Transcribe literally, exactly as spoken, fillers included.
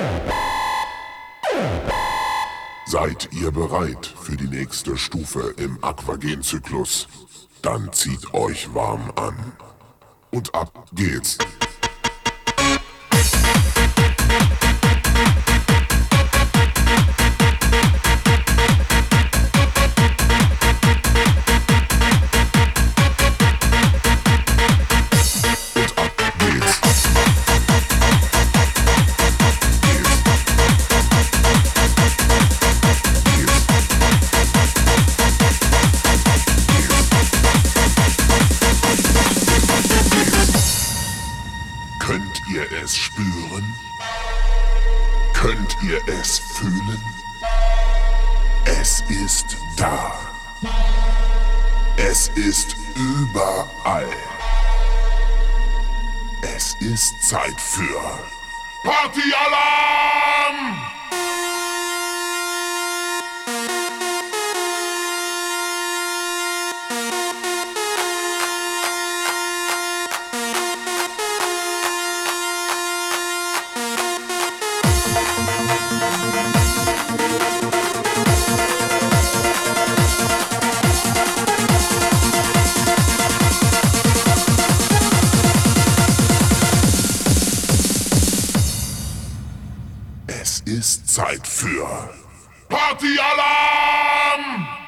Seid ihr bereit für die nächste Stufe im Aquagen-Zyklus? Dann zieht euch warm an. Und ab geht's. Könnt ihr es spüren? Könnt ihr es fühlen? Es ist da. Es ist überall. Es ist Zeit für Partyalarm! Es ist Zeit für Partyalarm!